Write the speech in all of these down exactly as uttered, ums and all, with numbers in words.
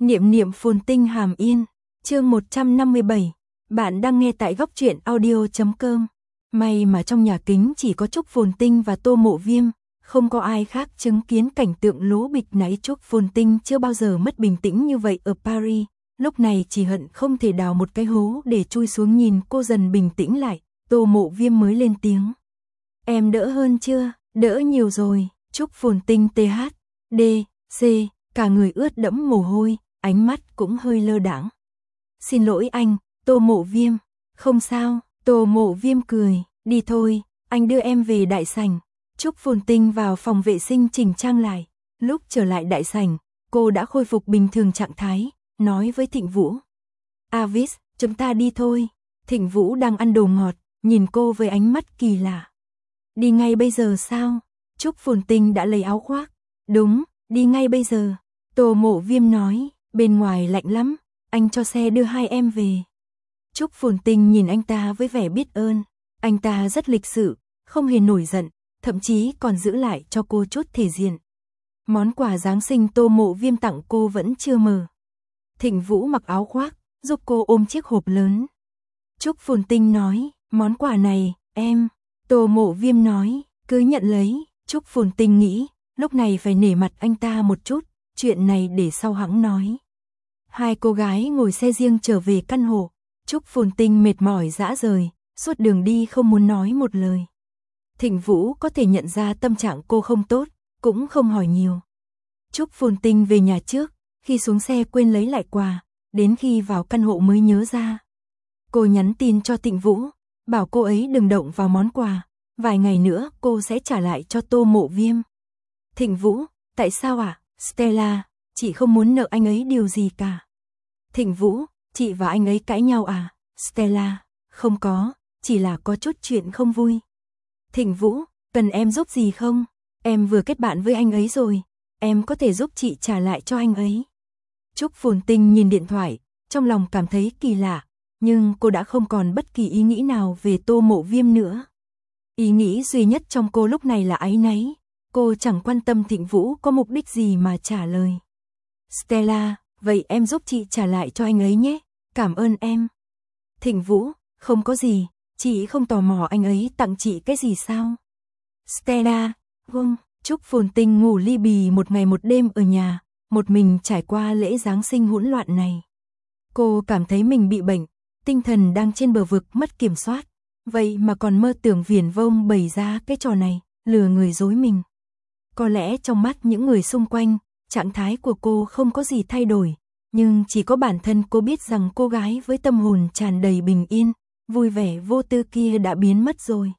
Niệm niệm phồn tinh hàm yên, chương một trăm năm mươi bảy. Bạn đang nghe tại góc truyện audio chấm com. May mà trong nhà kính chỉ có Trúc Phồn Tinh và Tô Mộ Viêm, không có ai khác chứng kiến cảnh tượng lố bịch nãy. Trúc Phồn Tinh chưa bao giờ mất bình tĩnh như vậy ở Paris, lúc này chỉ hận không thể đào một cái hố để chui xuống. Nhìn cô dần bình tĩnh lại, Tô Mộ Viêm mới lên tiếng. Em đỡ hơn chưa? Đỡ nhiều rồi. Trúc Phồn Tinh tê hát đê xê, cả người ướt đẫm mồ hôi, ánh mắt cũng hơi lơ đãng. Xin lỗi anh, Tô Mộ Viêm. Không sao, Tô Mộ Viêm cười, đi thôi, anh đưa em về đại sảnh. Trúc Phồn Tinh vào phòng vệ sinh chỉnh trang lại. Lúc trở lại đại sảnh, cô đã khôi phục bình thường trạng thái, nói với Thịnh Vũ. Avis, chúng ta đi thôi. Thịnh Vũ đang ăn đồ ngọt, nhìn cô với ánh mắt kỳ lạ. Đi ngay bây giờ sao? Trúc Phồn Tinh đã lấy áo khoác. Đúng, đi ngay bây giờ. Tô Mộ Viêm nói, bên ngoài lạnh lắm, anh cho xe đưa hai em về. Trúc Phồn Tinh nhìn anh ta với vẻ biết ơn. Anh ta rất lịch sự, không hề nổi giận, thậm chí còn giữ lại cho cô chút thể diện. Món quà Giáng sinh Tô Mộ Viêm tặng cô vẫn chưa mở. Thịnh Vũ mặc áo khoác, giúp cô ôm chiếc hộp lớn. Trúc Phồn Tinh nói, món quà này, em. Tô Mộ Viêm nói, cứ nhận lấy. Trúc Phồn Tinh nghĩ, lúc này phải nể mặt anh ta một chút, chuyện này để sau hẵng nói. Hai cô gái ngồi xe riêng trở về căn hộ. Trúc Phồn Tinh mệt mỏi rã rời, suốt đường đi không muốn nói một lời. Thịnh Vũ có thể nhận ra tâm trạng cô không tốt, cũng không hỏi nhiều. Trúc Phồn Tinh về nhà trước, khi xuống xe quên lấy lại quà, đến khi vào căn hộ mới nhớ ra. Cô nhắn tin cho Thịnh Vũ, bảo cô ấy đừng động vào món quà, vài ngày nữa cô sẽ trả lại cho Tô Mộ Viêm. Thịnh Vũ, tại sao ạ? À? Stella, chị không muốn nợ anh ấy điều gì cả. Thịnh Vũ, chị và anh ấy cãi nhau à? Stella, không có, chỉ là có chút chuyện không vui. Thịnh Vũ, cần em giúp gì không? Em vừa kết bạn với anh ấy rồi, em có thể giúp chị trả lại cho anh ấy. Trúc Phồn Tinh nhìn điện thoại, trong lòng cảm thấy kỳ lạ, nhưng cô đã không còn bất kỳ ý nghĩ nào về Tô Mộ Viêm nữa. Ý nghĩ duy nhất trong cô lúc này là áy náy, cô chẳng quan tâm Thịnh Vũ có mục đích gì mà trả lời. Stella, vậy em giúp chị trả lại cho anh ấy nhé, cảm ơn em. Thịnh Vũ, không có gì, chị không tò mò anh ấy tặng chị cái gì sao? Stella, vâng. Trúc Phồn Tinh ngủ li bì một ngày một đêm ở nhà, một mình trải qua lễ Giáng sinh hỗn loạn này. Cô cảm thấy mình bị bệnh, tinh thần đang trên bờ vực mất kiểm soát, vậy mà còn mơ tưởng viển vông bày ra cái trò này, lừa người dối mình. Có lẽ trong mắt những người xung quanh, trạng thái của cô không có gì thay đổi, nhưng chỉ có bản thân cô biết rằng cô gái với tâm hồn tràn đầy bình yên, vui vẻ vô tư kia đã biến mất rồi.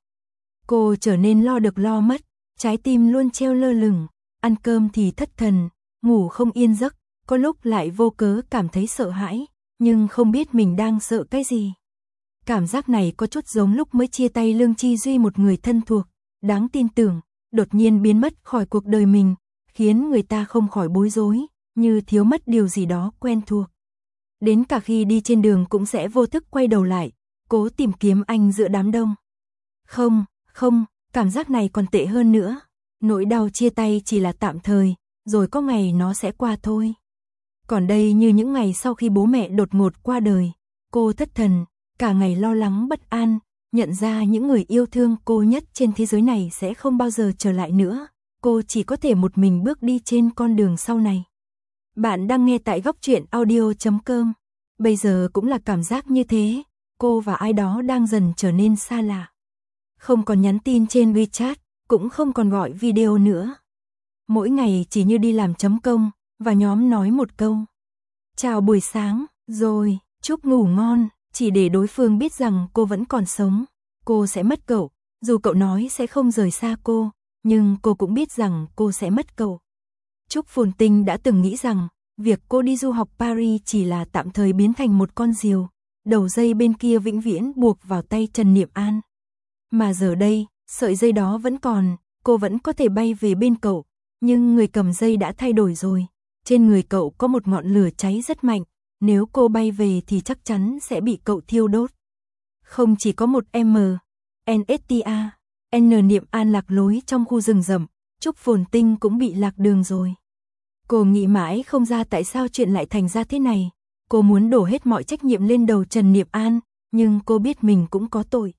Cô trở nên lo được lo mất, trái tim luôn treo lơ lửng, ăn cơm thì thất thần, ngủ không yên giấc, có lúc lại vô cớ cảm thấy sợ hãi, nhưng không biết mình đang sợ cái gì. Cảm giác này có chút giống lúc mới chia tay Lương Chi Duy, một người thân thuộc, đáng tin tưởng, đột nhiên biến mất khỏi cuộc đời mình, khiến người ta không khỏi bối rối, như thiếu mất điều gì đó quen thuộc. Đến cả khi đi trên đường cũng sẽ vô thức quay đầu lại, cố tìm kiếm anh giữa đám đông. Không, không, cảm giác này còn tệ hơn nữa. Nỗi đau chia tay chỉ là tạm thời, rồi có ngày nó sẽ qua thôi. Còn đây như những ngày sau khi bố mẹ đột ngột qua đời, cô thất thần, cả ngày lo lắng bất an, nhận ra những người yêu thương cô nhất trên thế giới này sẽ không bao giờ trở lại nữa. Cô chỉ có thể một mình bước đi trên con đường sau này. Bạn đang nghe tại góc truyện audio chấm com. Bây giờ cũng là cảm giác như thế, cô và ai đó đang dần trở nên xa lạ. Không còn nhắn tin trên WeChat, cũng không còn gọi video nữa. Mỗi ngày chỉ như đi làm chấm công, và nhóm nói một câu. Chào buổi sáng, rồi, chúc ngủ ngon, chỉ để đối phương biết rằng cô vẫn còn sống. Cô sẽ mất cậu, dù cậu nói sẽ không rời xa cô, nhưng cô cũng biết rằng cô sẽ mất cậu. Trúc Phồn Tinh đã từng nghĩ rằng, việc cô đi du học Paris chỉ là tạm thời biến thành một con diều, đầu dây bên kia vĩnh viễn buộc vào tay Trần Niệm An. Mà giờ đây, sợi dây đó vẫn còn, cô vẫn có thể bay về bên cậu, nhưng người cầm dây đã thay đổi rồi. Trên người cậu có một ngọn lửa cháy rất mạnh, nếu cô bay về thì chắc chắn sẽ bị cậu thiêu đốt. Không chỉ có một M, N S T A, N Niệm An lạc lối trong khu rừng rậm, Trúc Phồn Tinh cũng bị lạc đường rồi. Cô Cô nghĩ mãi không ra tại sao chuyện lại thành ra thế này. Cô muốn đổ hết mọi trách nhiệm lên đầu Trần Niệm An, nhưng cô biết mình cũng có tội.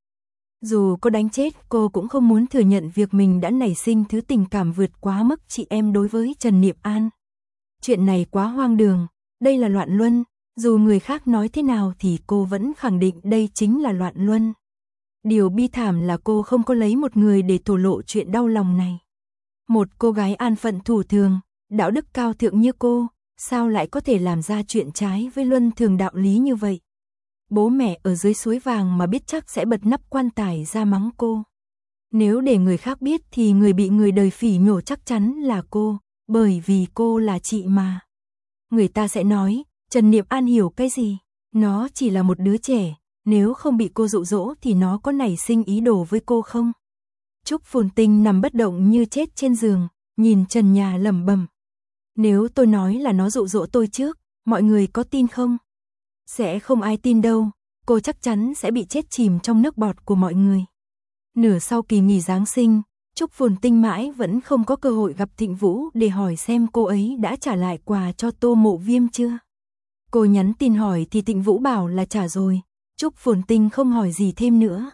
Dù có đánh chết, cô cũng không muốn thừa nhận việc mình đã nảy sinh thứ tình cảm vượt quá mức chị em đối với Trần Niệm An. Chuyện này quá hoang đường, đây là loạn luân, dù người khác nói thế nào thì cô vẫn khẳng định đây chính là loạn luân. Điều bi thảm là cô không có lấy một người để thổ lộ chuyện đau lòng này. Một cô gái an phận thủ thường, đạo đức cao thượng như cô, sao lại có thể làm ra chuyện trái với luân thường đạo lý như vậy? Bố mẹ ở dưới suối vàng mà biết chắc sẽ bật nắp quan tài ra mắng cô. Nếu để người khác biết thì người bị người đời phỉ nhổ chắc chắn là cô, bởi vì cô là chị mà. Người ta sẽ nói, Trần Niệm An hiểu cái gì? Nó chỉ là một đứa trẻ, nếu không bị cô dụ dỗ thì nó có nảy sinh ý đồ với cô không? Trúc Phồn Tinh nằm bất động như chết trên giường, nhìn trần nhà lẩm bẩm. Nếu tôi nói là nó dụ dỗ tôi trước, mọi người có tin không? Sẽ không ai tin đâu, cô chắc chắn sẽ bị chết chìm trong nước bọt của mọi người. Nửa sau kỳ nghỉ Giáng sinh, Trúc Phồn Tinh mãi vẫn không có cơ hội gặp Thịnh Vũ để hỏi xem cô ấy đã trả lại quà cho Tô Mộ Viêm chưa. Cô nhắn tin hỏi thì Thịnh Vũ bảo là trả rồi, Trúc Phồn Tinh không hỏi gì thêm nữa.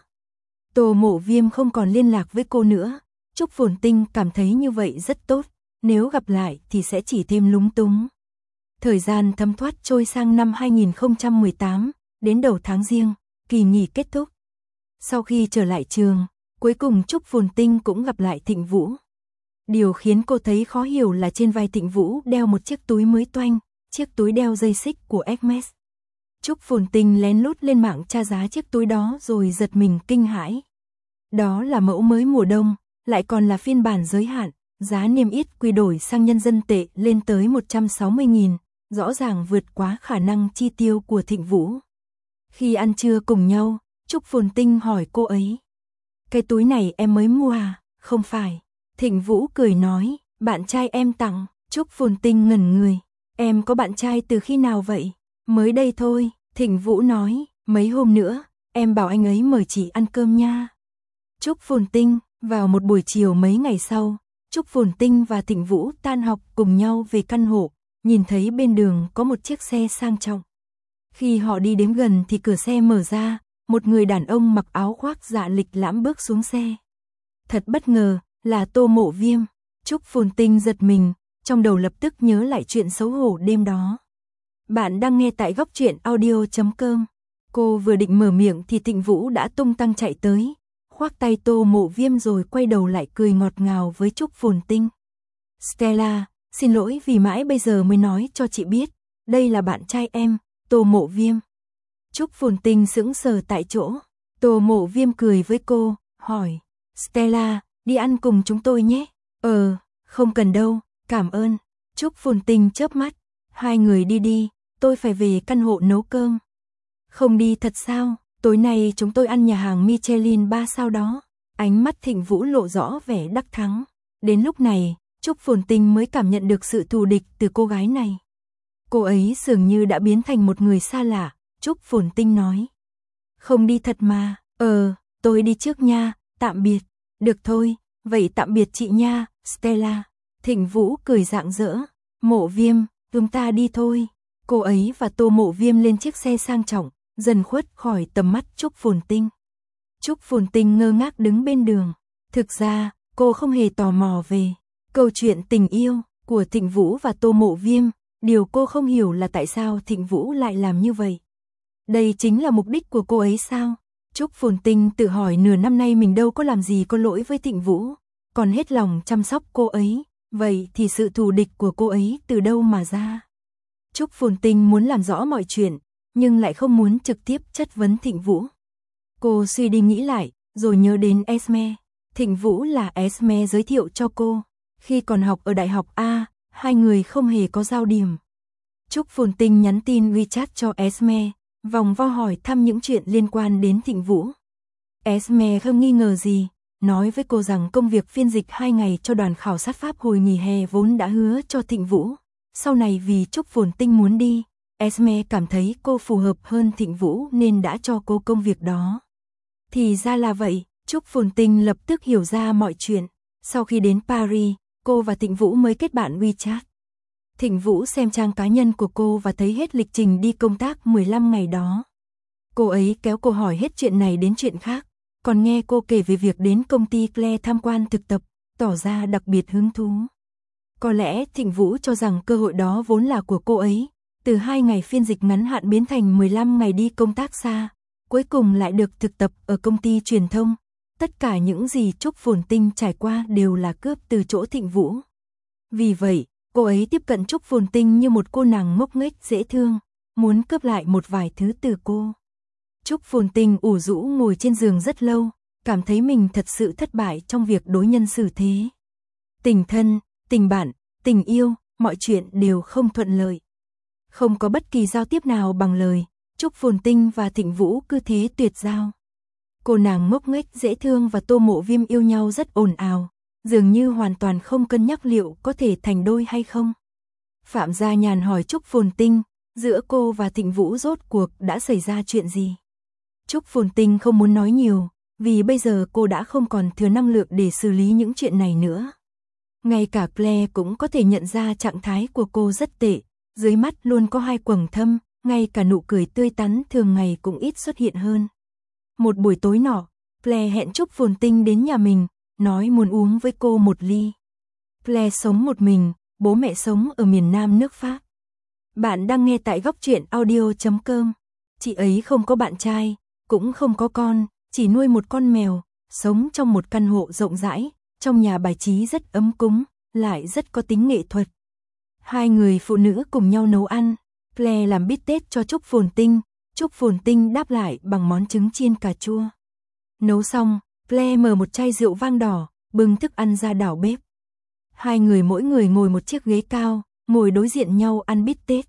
Tô Mộ Viêm không còn liên lạc với cô nữa, Trúc Phồn Tinh cảm thấy như vậy rất tốt, nếu gặp lại thì sẽ chỉ thêm lúng túng. Thời gian thấm thoát trôi sang năm hai nghìn không trăm mười tám, đến đầu tháng Giêng, kỳ nghỉ kết thúc. Sau khi trở lại trường, cuối cùng Trúc Phồn Tinh cũng gặp lại Thịnh Vũ. Điều khiến cô thấy khó hiểu là trên vai Thịnh Vũ đeo một chiếc túi mới toanh, chiếc túi đeo dây xích của Hermes. Trúc Phồn Tinh lén lút lên mạng tra giá chiếc túi đó rồi giật mình kinh hãi. Đó là mẫu mới mùa đông, lại còn là phiên bản giới hạn, giá niêm yết quy đổi sang nhân dân tệ lên tới một trăm sáu mươi nghìn, rõ ràng vượt quá khả năng chi tiêu của Thịnh Vũ. Khi ăn trưa cùng nhau, Trúc Phồn Tinh hỏi cô ấy. Cái túi này em mới mua à? Không phải. Thịnh Vũ cười nói, bạn trai em tặng. Trúc Phồn Tinh ngẩn người. Em có bạn trai từ khi nào vậy? Mới đây thôi, Thịnh Vũ nói, mấy hôm nữa, em bảo anh ấy mời chị ăn cơm nha. Trúc Phồn Tinh, vào một buổi chiều mấy ngày sau, Trúc Phồn Tinh và Thịnh Vũ tan học cùng nhau về căn hộ, nhìn thấy bên đường có một chiếc xe sang trọng. Khi họ đi đến gần thì cửa xe mở ra, một người đàn ông mặc áo khoác dạ lịch lãm bước xuống xe. Thật bất ngờ, là Tô Mộ Viêm. Trúc Phồn Tinh giật mình, trong đầu lập tức nhớ lại chuyện xấu hổ đêm đó. Bạn đang nghe tại góc truyện audio chấm com. Cô vừa định mở miệng thì Thịnh Vũ đã tung tăng chạy tới, khoác tay Tô Mộ Viêm rồi quay đầu lại cười ngọt ngào với Trúc Phồn Tinh. Stella, xin lỗi vì mãi bây giờ mới nói cho chị biết, đây là bạn trai em, Tô Mộ Viêm. Trúc Phồn Tinh sững sờ tại chỗ, Tô Mộ Viêm cười với cô, hỏi, Stella, đi ăn cùng chúng tôi nhé. Ờ, không cần đâu, cảm ơn. Trúc Phồn Tinh chớp mắt, hai người đi đi, tôi phải về căn hộ nấu cơm. Không đi thật sao, tối nay chúng tôi ăn nhà hàng Michelin ba sao đó. Ánh mắt Thịnh Vũ lộ rõ vẻ đắc thắng. Đến lúc này, Trúc Phồn Tinh mới cảm nhận được sự thù địch từ cô gái này. Cô ấy dường như đã biến thành một người xa lạ. Trúc Phồn Tinh nói, không đi thật mà. Ờ, tôi đi trước nha, tạm biệt. Được thôi, vậy tạm biệt chị nha, Stella. Thịnh Vũ cười rạng rỡ, Mộ Viêm, chúng ta đi thôi. Cô ấy và Tô Mộ Viêm lên chiếc xe sang trọng, dần khuất khỏi tầm mắt Trúc Phồn Tinh. Trúc Phồn Tinh ngơ ngác đứng bên đường. Thực ra, cô không hề tò mò về câu chuyện tình yêu của Thịnh Vũ và Tô Mộ Viêm. Điều cô không hiểu là tại sao Thịnh Vũ lại làm như vậy. Đây chính là mục đích của cô ấy sao? Trúc Phồn Tinh tự hỏi nửa năm nay mình đâu có làm gì có lỗi với Thịnh Vũ, còn hết lòng chăm sóc cô ấy, vậy thì sự thù địch của cô ấy từ đâu mà ra? Trúc Phồn Tinh muốn làm rõ mọi chuyện, nhưng lại không muốn trực tiếp chất vấn Thịnh Vũ. Cô suy đi nghĩ lại, rồi nhớ đến Esme. Thịnh Vũ là Esme giới thiệu cho cô. Khi còn học ở Đại học A, hai người không hề có giao điểm. Trúc Phồn Tinh nhắn tin WeChat cho Esme, vòng vo hỏi thăm những chuyện liên quan đến Thịnh Vũ. Esme không nghi ngờ gì, nói với cô rằng công việc phiên dịch hai ngày cho đoàn khảo sát Pháp hồi nghỉ hè vốn đã hứa cho Thịnh Vũ. Sau này vì Trúc Phồn Tinh muốn đi, Esme cảm thấy cô phù hợp hơn Thịnh Vũ nên đã cho cô công việc đó. Thì ra là vậy, Trúc Phồn Tinh lập tức hiểu ra mọi chuyện. Sau khi đến Paris, cô và Thịnh Vũ mới kết bạn WeChat. Thịnh Vũ xem trang cá nhân của cô và thấy hết lịch trình đi công tác mười lăm ngày đó. Cô ấy kéo cô hỏi hết chuyện này đến chuyện khác, còn nghe cô kể về việc đến công ty Claire tham quan thực tập, tỏ ra đặc biệt hứng thú. Có lẽ Thịnh Vũ cho rằng cơ hội đó vốn là của cô ấy, từ hai ngày phiên dịch ngắn hạn biến thành mười lăm ngày đi công tác xa, cuối cùng lại được thực tập ở công ty truyền thông. Tất cả những gì Trúc Phồn Tinh trải qua đều là cướp từ chỗ Thịnh Vũ. Vì vậy, cô ấy tiếp cận Trúc Phồn Tinh như một cô nàng ngốc nghếch dễ thương, muốn cướp lại một vài thứ từ cô. Trúc Phồn Tinh ủ rũ ngồi trên giường rất lâu, cảm thấy mình thật sự thất bại trong việc đối nhân xử thế. Tình thân, tình bạn, tình yêu, mọi chuyện đều không thuận lợi. Không có bất kỳ giao tiếp nào bằng lời, Trúc Phồn Tinh và Thịnh Vũ cứ thế tuyệt giao. Cô nàng ngốc nghếch dễ thương và Tô Mộ Viêm yêu nhau rất ồn ào, dường như hoàn toàn không cân nhắc liệu có thể thành đôi hay không. Phạm Gia Nhàn hỏi Trúc Phồn Tinh, giữa cô và Thịnh Vũ rốt cuộc đã xảy ra chuyện gì? Trúc Phồn Tinh không muốn nói nhiều, vì bây giờ cô đã không còn thừa năng lượng để xử lý những chuyện này nữa. Ngay cả Claire cũng có thể nhận ra trạng thái của cô rất tệ, dưới mắt luôn có hai quầng thâm, ngay cả nụ cười tươi tắn thường ngày cũng ít xuất hiện hơn. Một buổi tối nọ, Claire hẹn Trúc Phồn Tinh đến nhà mình, nói muốn uống với cô một ly. Claire sống một mình, bố mẹ sống ở miền Nam nước Pháp. Bạn đang nghe tại góc truyện audio chấm com. Chị ấy không có bạn trai, cũng không có con, chỉ nuôi một con mèo, sống trong một căn hộ rộng rãi, trong nhà bài trí rất ấm cúng, lại rất có tính nghệ thuật. Hai người phụ nữ cùng nhau nấu ăn, Claire làm bít tết cho Trúc Phồn Tinh, Trúc Phồn Tinh đáp lại bằng món trứng chiên cà chua. Nấu xong, Claire mở một chai rượu vang đỏ, bưng thức ăn ra đảo bếp. Hai người mỗi người ngồi một chiếc ghế cao, ngồi đối diện nhau ăn bít tết.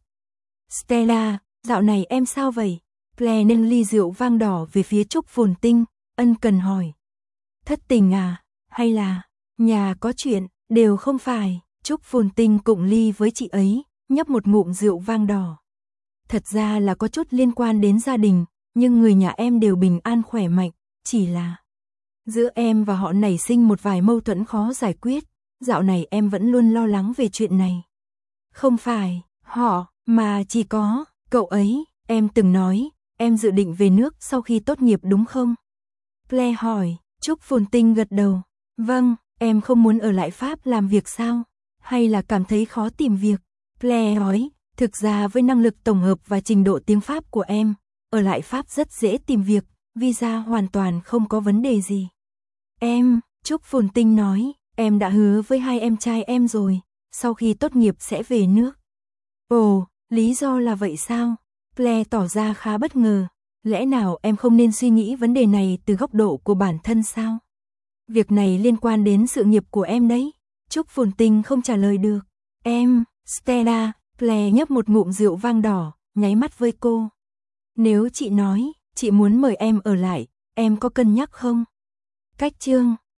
Stella, dạo này em sao vậy? Claire nâng ly rượu vang đỏ về phía Trúc Phồn Tinh, ân cần hỏi. Thất tình à, hay là nhà có chuyện, đều không phải. Trúc Phồn Tinh cụng ly với chị ấy, nhấp một ngụm rượu vang đỏ. Thật ra là có chút liên quan đến gia đình, nhưng người nhà em đều bình an khỏe mạnh, chỉ là giữa em và họ nảy sinh một vài mâu thuẫn khó giải quyết, dạo này em vẫn luôn lo lắng về chuyện này. Không phải họ, mà chỉ có cậu ấy, em từng nói, em dự định về nước sau khi tốt nghiệp đúng không? Claire hỏi, Trúc Phồn Tinh gật đầu, vâng, em không muốn ở lại Pháp làm việc sao? Hay là cảm thấy khó tìm việc? Claire nói, thực ra với năng lực tổng hợp và trình độ tiếng Pháp của em, ở lại Pháp rất dễ tìm việc, visa hoàn toàn không có vấn đề gì. Em, Trúc Phồn Tinh nói, em đã hứa với hai em trai em rồi, sau khi tốt nghiệp sẽ về nước. Ồ, lý do là vậy sao? Claire tỏ ra khá bất ngờ, lẽ nào em không nên suy nghĩ vấn đề này từ góc độ của bản thân sao? Việc này liên quan đến sự nghiệp của em đấy. Trúc Phồn Tinh không trả lời được. Em, Stella, Claire nhấp một ngụm rượu vang đỏ, nháy mắt với cô. Nếu chị nói, chị muốn mời em ở lại, em có cân nhắc không? Cách chương